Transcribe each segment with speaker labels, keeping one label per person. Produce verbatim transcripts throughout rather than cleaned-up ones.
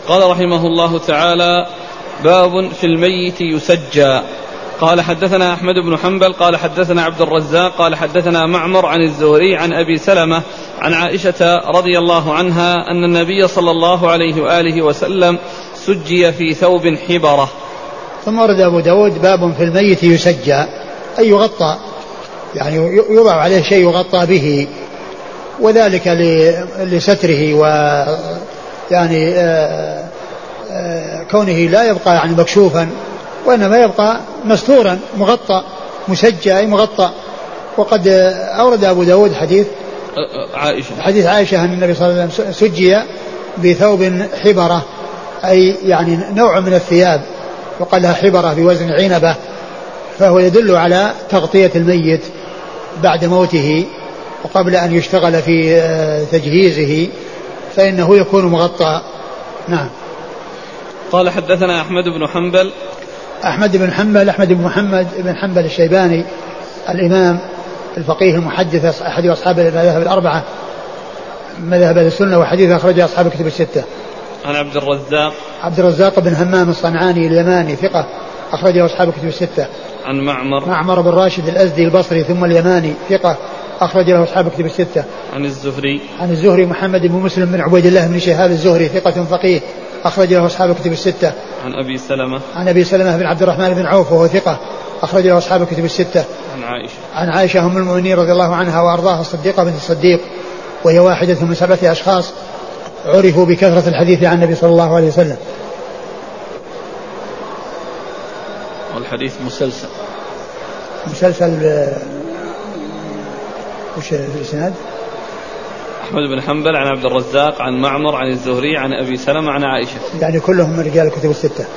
Speaker 1: قال رحمه الله تعالى: باب في الميت يسجى. قال حدثنا أحمد بن حنبل قال حدثنا عبد الرزاق قال حدثنا معمر عن الزهري عن أبي سلمة عن عائشة رضي الله عنها أن النبي صلى الله عليه وآله وسلم سجي في ثوب حبرة.
Speaker 2: ثم ورد أبو داود: باب في الميت يسجى، أي يغطى، يعني يوضع عليه شيء يغطى به، وذلك لستره و يعني آآ آآ كونه لا يبقى يعني مكشوفا، وإنما يبقى مستورا مغطى، مسجى أي مغطى. وقد أورد أبو داود حديث
Speaker 1: عائشة
Speaker 2: حديث عائشة أن النبي صلى الله عليه وسلم سجي بثوب حبرة، أي يعني نوع من الثياب، وقال لها حبرة بوزن عنبة، فهو يدل على تغطية الميت بعد موته وقبل أن يشتغل في تجهيزه، فإنه يكون مغطى. نعم.
Speaker 1: قال حدثنا أحمد بن حنبل
Speaker 2: أحمد بن حنبل أحمد بن محمد بن حنبل الشيباني الإمام الفقيه المحدث أحد أصحاب المذاهب الأربعة، مذهب السنة وحديث أخرجه أصحاب الكتب الستة.
Speaker 1: عن عبد الرزاق
Speaker 2: عبد الرزاق بن همام الصنعاني اليماني ثقة أخرجه أصحاب الكتب الستة.
Speaker 1: عن معمر
Speaker 2: معمر بن راشد الأزدي البصري ثم اليماني ثقة أخرج له أصحاب الكتب الستة.
Speaker 1: عن الزهري
Speaker 2: عن الزهري محمد بن مسلم بن عبيد الله بن شهاب الزهري ثقة فقيه أخرج له أصحاب الكتب الستة.
Speaker 1: عن أبي سلمة
Speaker 2: عن أبي سلمة بن عبد الرحمن بن عوف وهو ثقة أخرج له أصحاب الكتب الستة.
Speaker 1: عن عائشة
Speaker 2: عن عائشة أم المؤمنين رضي الله عنها وأرضاها الصديقة بنت الصديق، وهي واحدة من سبعة أشخاص عرفوا بكثرة الحديث عن النبي صلى الله عليه وسلم.
Speaker 1: والحديث مسلسل
Speaker 2: مسلسل وش في الإسناد؟
Speaker 1: أحمد بن حنبل عن عبد الرزاق عن معمر عن الزهري عن أبي سلمة عن عائشة،
Speaker 2: يعني كلهم من رجال الكتب الستة.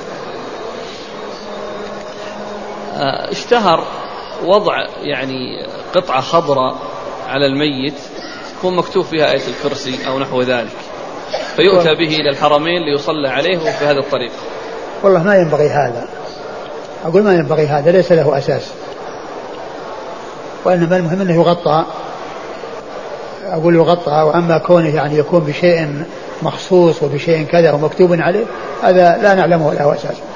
Speaker 1: اشتهر وضع يعني قطعة خضراء على الميت يكون مكتوب فيها آية الكرسي أو نحو ذلك، فيؤتى به إلى الحرمين ليصلى عليه وفي هذا الطريق.
Speaker 2: والله ما ينبغي هذا، أقول ما ينبغي هذا، ليس له أساس، وإنما المهم أنه يغطى، أقول يغطى. وأما كونه يعني يكون بشيء مخصوص وبشيء كذا ومكتوب عليه، هذا لا نعلمه له أساس.